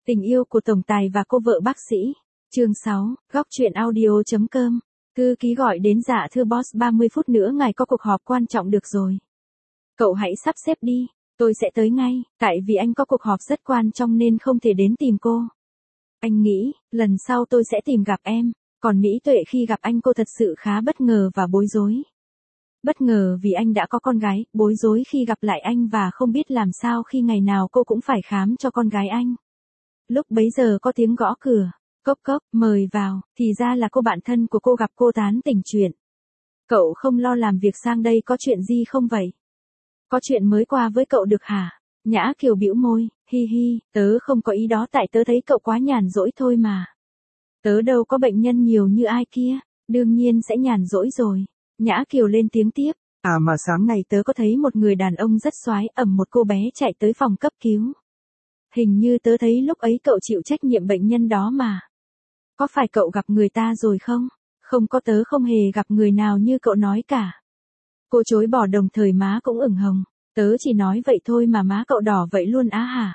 Tình yêu của tổng tài và cô vợ bác sĩ. Chương 6, góc truyện audio.com. Thư ký gọi đến: dạ thưa boss, 30 phút nữa ngài có cuộc họp quan trọng được rồi. Cậu hãy sắp xếp đi, tôi sẽ tới ngay, tại vì anh có cuộc họp rất quan trọng nên không thể đến tìm cô. Anh nghĩ, lần sau tôi sẽ tìm gặp em, còn Mỹ Tuệ khi gặp anh cô thật sự khá bất ngờ và bối rối. Bất ngờ vì anh đã có con gái, bối rối khi gặp lại anh và không biết làm sao khi ngày nào cô cũng phải khám cho con gái anh. Lúc bấy giờ có tiếng gõ cửa, cốc cốc, mời vào, thì ra là cô bạn thân của cô gặp cô tán tỉnh chuyện. Cậu không lo làm việc sang đây, có chuyện gì không vậy? Có chuyện mới qua với cậu được hả? Nhã Kiều bĩu môi, hi hi, tớ không có ý đó, tại tớ thấy cậu quá nhàn rỗi thôi mà. Tớ đâu có bệnh nhân nhiều như ai kia, đương nhiên sẽ nhàn rỗi rồi. Nhã Kiều lên tiếng tiếp, à mà sáng nay tớ có thấy một người đàn ông rất soái ẵm một cô bé chạy tới phòng cấp cứu. Hình như tớ thấy lúc ấy cậu chịu trách nhiệm bệnh nhân đó mà. Có phải cậu gặp người ta rồi không? Không có, tớ không hề gặp người nào như cậu nói cả. Cô chối bỏ, đồng thời má cũng ửng hồng. Tớ chỉ nói vậy thôi mà má cậu đỏ vậy luôn á hả?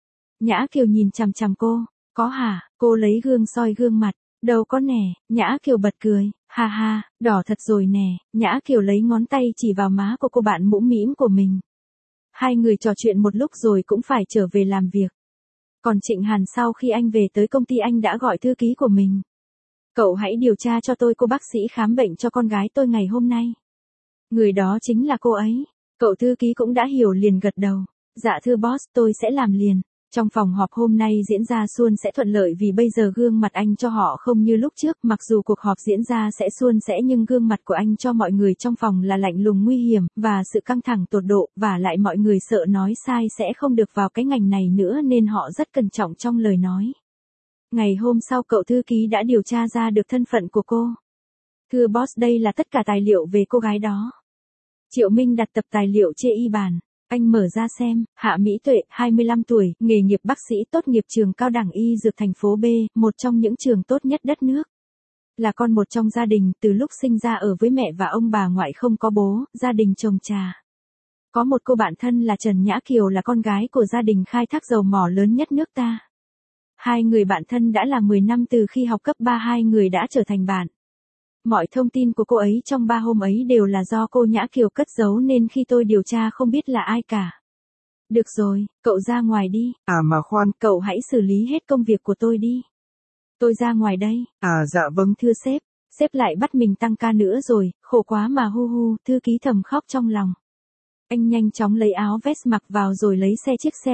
Nhã Kiều nhìn chằm chằm cô, có hả? Cô lấy gương soi gương mặt, đâu có nè. Nhã Kiều bật cười, ha ha, đỏ thật rồi nè. Nhã Kiều lấy ngón tay chỉ vào má của cô bạn mũm mĩm của mình. Hai người trò chuyện một lúc rồi cũng phải trở về làm việc. Còn Trịnh Hàn sau khi anh về tới công ty, anh đã gọi thư ký của mình. Cậu hãy điều tra cho tôi cô bác sĩ khám bệnh cho con gái tôi ngày hôm nay. Người đó chính là cô ấy. Cậu thư ký cũng đã hiểu, liền gật đầu. Dạ thưa boss, tôi sẽ làm liền. Trong phòng họp hôm nay diễn ra suôn sẽ thuận lợi vì bây giờ gương mặt anh cho họ không như lúc trước, mặc dù cuộc họp diễn ra sẽ suôn sẻ nhưng gương mặt của anh cho mọi người trong phòng là lạnh lùng nguy hiểm, và sự căng thẳng tột độ, và lại mọi người sợ nói sai sẽ không được vào cái ngành này nữa nên họ rất cẩn trọng trong lời nói. Ngày hôm sau cậu thư ký đã điều tra ra được thân phận của cô. Thưa boss, đây là tất cả tài liệu về cô gái đó. Triệu Minh đặt tập tài liệu chê y bàn. Anh mở ra xem, Hạ Mỹ Tuệ, 25 tuổi, nghề nghiệp bác sĩ, tốt nghiệp trường cao đẳng y dược thành phố B, một trong những trường tốt nhất đất nước. Là con một trong gia đình, từ lúc sinh ra ở với mẹ và ông bà ngoại, không có bố, gia đình trồng trà. Có một cô bạn thân là Trần Nhã Kiều, là con gái của gia đình khai thác dầu mỏ lớn nhất nước ta. Hai người bạn thân đã là 10 năm, từ khi học cấp 3 hai người đã trở thành bạn. Mọi thông tin của cô ấy trong 3 hôm ấy đều là do cô Nhã Kiều cất giấu nên khi tôi điều tra không biết là ai cả. Được rồi, cậu ra ngoài đi. À mà khoan, cậu hãy xử lý hết công việc của tôi đi. Tôi ra ngoài đây. À dạ vâng thưa sếp. Sếp lại bắt mình tăng ca nữa rồi, khổ quá mà hu hu, thư ký thầm khóc trong lòng. Anh nhanh chóng lấy áo vest mặc vào rồi lấy chiếc xe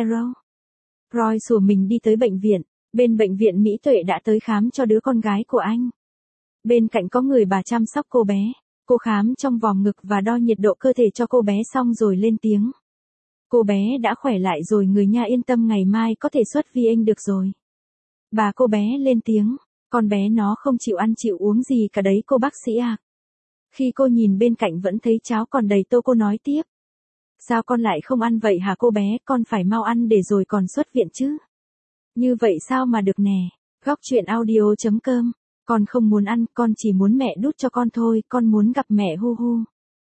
Roy sủa mình đi tới bệnh viện. Bên bệnh viện Mỹ Tuệ đã tới khám cho đứa con gái của anh. Bên cạnh có người bà chăm sóc cô bé. Cô khám trong vòng ngực và đo nhiệt độ cơ thể cho cô bé xong rồi lên tiếng. Cô bé đã khỏe lại rồi người nha, yên tâm, ngày mai có thể xuất viện được rồi. Bà cô bé lên tiếng. Con bé nó không chịu ăn chịu uống gì cả đấy cô bác sĩ à. Khi cô nhìn bên cạnh vẫn thấy cháo còn đầy tô, cô nói tiếp. Sao con lại không ăn vậy hả cô bé, con phải mau ăn để rồi còn xuất viện chứ. Như vậy sao mà được nè. Góc truyện audio.com. Con không muốn ăn, con chỉ muốn mẹ đút cho con thôi, con muốn gặp mẹ hu hu.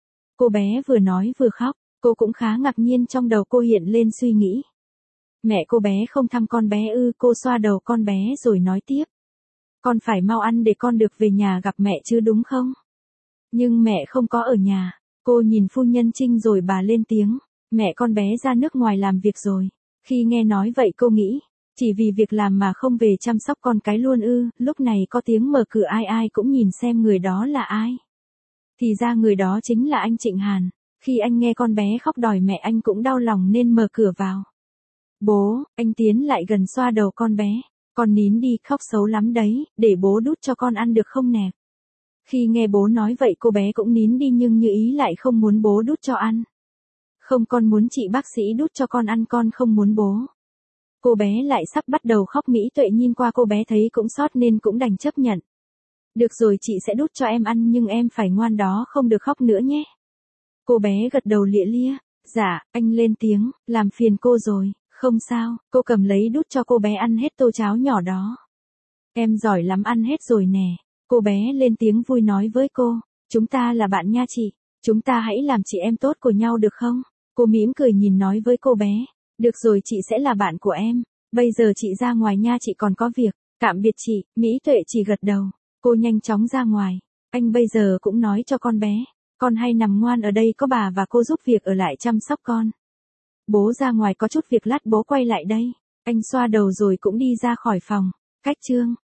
Cô bé vừa nói vừa khóc, cô cũng khá ngạc nhiên, trong đầu cô hiện lên suy nghĩ. Mẹ cô bé không thăm con bé ư? Cô xoa đầu con bé rồi nói tiếp. Con phải mau ăn để con được về nhà gặp mẹ chứ đúng không? Nhưng mẹ không có ở nhà. Cô nhìn phu nhân Trinh rồi bà lên tiếng. Mẹ con bé ra nước ngoài làm việc rồi. Khi nghe nói vậy cô nghĩ. Chỉ vì việc làm mà không về chăm sóc con cái luôn ư? Lúc này có tiếng mở cửa, ai ai cũng nhìn xem người đó là ai. Thì ra người đó chính là anh Trịnh Hàn. Khi anh nghe con bé khóc đòi mẹ, anh cũng đau lòng nên mở cửa vào. Bố, anh tiến lại gần xoa đầu con bé. Con nín đi, khóc xấu lắm đấy, để bố đút cho con ăn được không nè. Khi nghe bố nói vậy cô bé cũng nín đi, nhưng như ý lại không muốn bố đút cho ăn. Không, con muốn chị bác sĩ đút cho con ăn, con không muốn bố. Cô bé lại sắp bắt đầu khóc. Mỹ Tuệ nhìn qua cô bé thấy cũng xót nên cũng đành chấp nhận. Được rồi, chị sẽ đút cho em ăn nhưng em phải ngoan đó, không được khóc nữa nhé. Cô bé gật đầu lia lịa. Dạ, anh lên tiếng, làm phiền cô rồi. Không sao, cô cầm lấy đút cho cô bé ăn hết tô cháo nhỏ đó. Em giỏi lắm, ăn hết rồi nè. Cô bé lên tiếng vui nói với cô. Chúng ta là bạn nha chị. Chúng ta hãy làm chị em tốt của nhau được không? Cô mỉm cười nhìn nói với cô bé. Được rồi, chị sẽ là bạn của em. Bây giờ chị ra ngoài nha, chị còn có việc. Tạm biệt chị. Mỹ Tuệ chỉ gật đầu. Cô nhanh chóng ra ngoài. Anh bây giờ cũng nói cho con bé. Con hay nằm ngoan ở đây, có bà và cô giúp việc ở lại chăm sóc con. Bố ra ngoài có chút việc, lát bố quay lại đây. Anh xoa đầu rồi cũng đi ra khỏi phòng. Cách chương